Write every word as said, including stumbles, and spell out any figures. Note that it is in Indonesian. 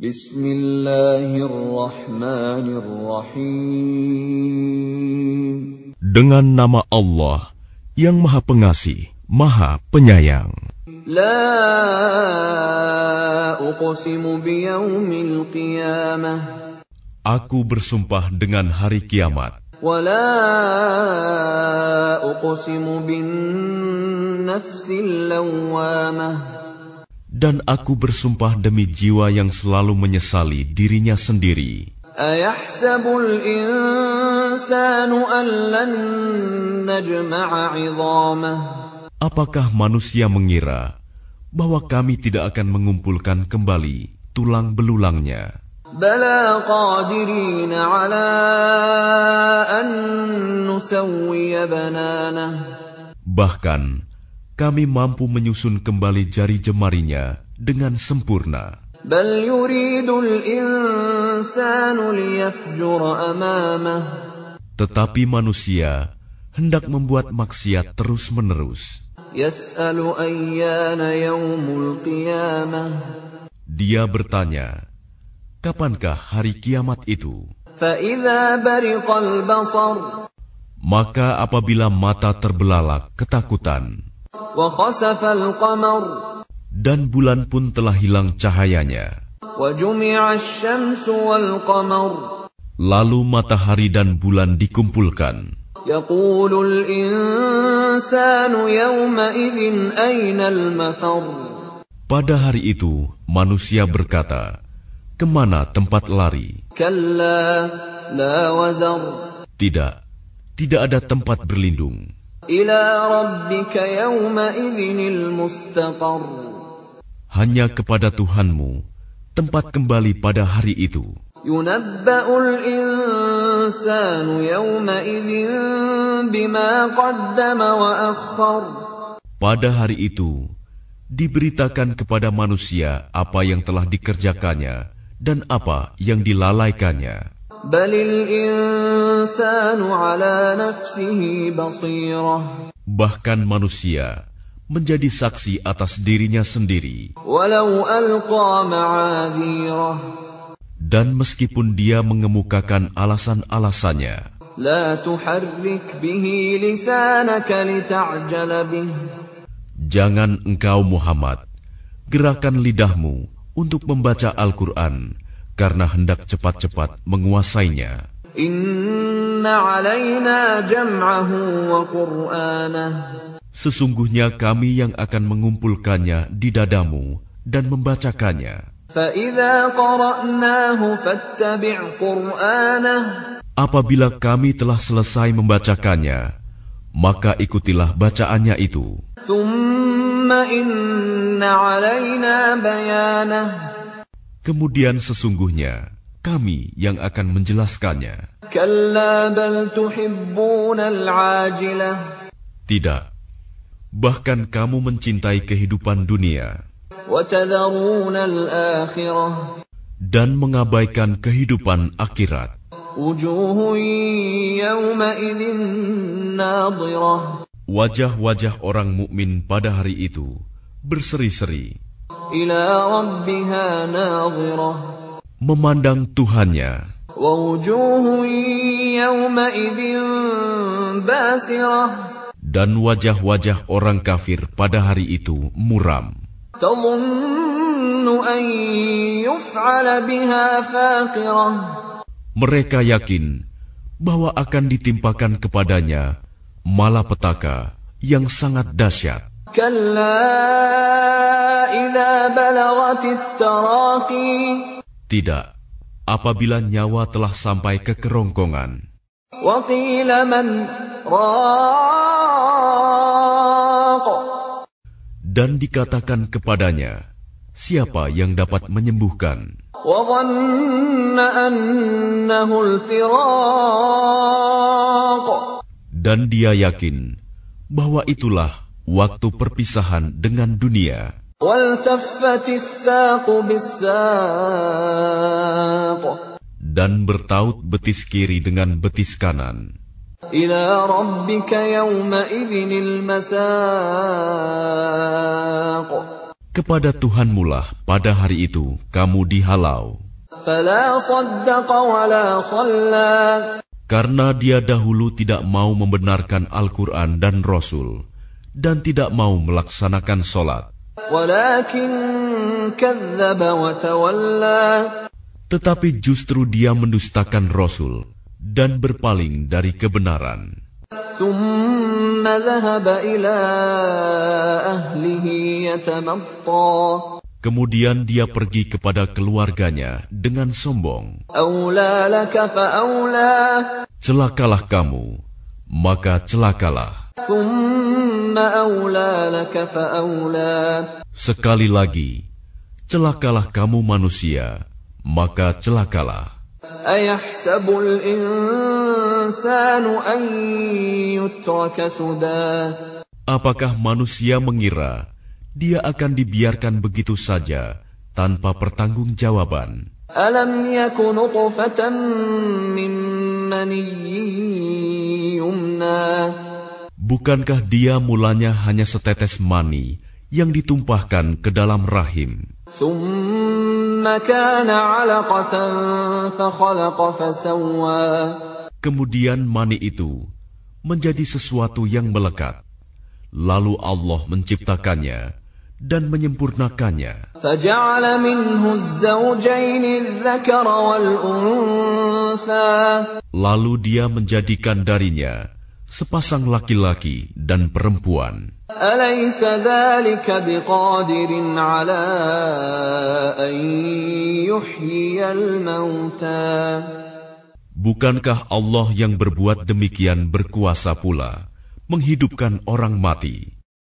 Bismillahirrahmanirrahim. Dengan nama Allah yang Maha Pengasih, Maha Penyayang. La uqsimu biyaumil qiyamah. Aku bersumpah dengan hari kiamat. Wa la uqsimu bin nafsil lawwamah. Dan aku bersumpah demi jiwa yang selalu menyesali dirinya sendiri. Ayahsabul insanu an lan najma'a 'idhamah. Apakah manusia mengira bahwa kami tidak akan mengumpulkan kembali tulang belulangnya? Bala qadirina 'ala an nusawwiya bananah. Bahkan kami mampu menyusun kembali jari jemarinya dengan sempurna. Bal yuridul insanu liyafjura amamah. Tetapi manusia hendak membuat maksiat terus-menerus. Yas'alu ayyana yaumul qiyamah. Dia bertanya, kapankah hari kiamat itu? Fa idza bariqal basar. Maka apabila mata terbelalak ketakutan, Wa khasafal qamar. dan bulan pun telah hilang cahayanya, Wa jumi'ash syamsu wal qamar. lalu matahari dan bulan dikumpulkan, Yaqulul insanu yawma idzin aynal mafar. pada hari itu manusia berkata, kemana tempat lari? Kalla la wazar. Tidak, tidak ada tempat berlindung. Ila rabbika yawma idzinil mustaqar. Hanya kepada Tuhanmu tempat kembali pada hari itu. Yunabba'ul insanu yawma idzin bima qaddama wa akhkhar. Pada hari itu diberitakan kepada manusia apa yang telah dikerjakannya dan apa yang dilalaikannya. Balil insanu ala nafsihi basirah. Bahkan manusia menjadi saksi atas dirinya sendiri. Walau alqa ma'adhirah. Dan meskipun dia mengemukakan alasan-alasannya, La tuharrik bihi lisanaka lita'jala bih. jangan engkau Muhammad gerakan lidahmu untuk membaca Al-Quran karena hendak cepat-cepat menguasainya. Inna alaina jam'ahu wa qur'anah. Sesungguhnya kami yang akan mengumpulkannya di dadamu dan membacakannya. Fa idza qara'nahu fattabi' qur'anah. Apabila kami telah selesai membacakannya, maka ikutilah bacaannya itu. Thumma inna alaina bayanah. Kemudian sesungguhnya kami yang akan menjelaskannya. Kalla bal tuhibbunal 'ajilah. Tidak, bahkan kamu mencintai kehidupan dunia Wa tadharunal akhirah. dan mengabaikan kehidupan akhirat. Wujuhun yawma idzin nadhirah. Wajah-wajah orang mukmin pada hari itu berseri-seri, Ila rabbiha nadhirah. memandang Tuhannya. Wa wujuhun yawma idzin basirah. Dan wajah-wajah orang kafir pada hari itu muram. Tadhunnu an yuf'ala biha faqirah. Mereka yakin bahwa akan ditimpakan kepadanya malapetaka yang sangat dahsyat. Kalla idza balagatit taraqi. Tidak, apabila nyawa telah sampai ke kerongkongan. Wa qila man raq. Dan dikatakan kepadanya, siapa yang dapat menyembuhkan? Wa dhanna annahu al-firaq. Dan dia yakin bahwa itulah waktu perpisahan dengan dunia. Waltaffatis saqu bis-saq. Dan bertaut betis kiri dengan betis kanan. Ila rabbika yawma idzinil masaq. Kepada Tuhanmulah pada hari itu kamu dihalau. فلا صدق ولا صلى Karena dia dahulu tidak mau membenarkan Al-Quran dan Rasul, dan tidak mau melaksanakan solat. ولكن كذب وتولى Tetapi justru dia mendustakan Rasul dan berpaling dari kebenaran. ثم ذهب إلى أهله يتمطى Kemudian dia pergi kepada keluarganya dengan sombong. أولى لك فأولى Celakalah kamu, maka celakalah. ثم أولى لك فأولى Sekali lagi, celakalah kamu manusia, maka celakalah. أيحسب الإنسان أن يترك سدى Apakah manusia mengira dia akan dibiarkan begitu saja tanpa pertanggungjawaban? ألم يك نطفة من مني يمنى Bukankah dia mulanya hanya setetes mani yang ditumpahkan ke dalam rahim? ثم كان علقة فخلق فسوى Kemudian mani itu menjadi sesuatu yang melekat. Lalu Allah menciptakannya dan menyempurnakannya. فجعل منه الزوجين الذكر والأنثى Lalu dia menjadikan darinya sepasang laki-laki dan perempuan. أليس ذلك بقادر على أن يحيي الموتى Bukankah Allah yang berbuat demikian berkuasa pula menghidupkan orang mati?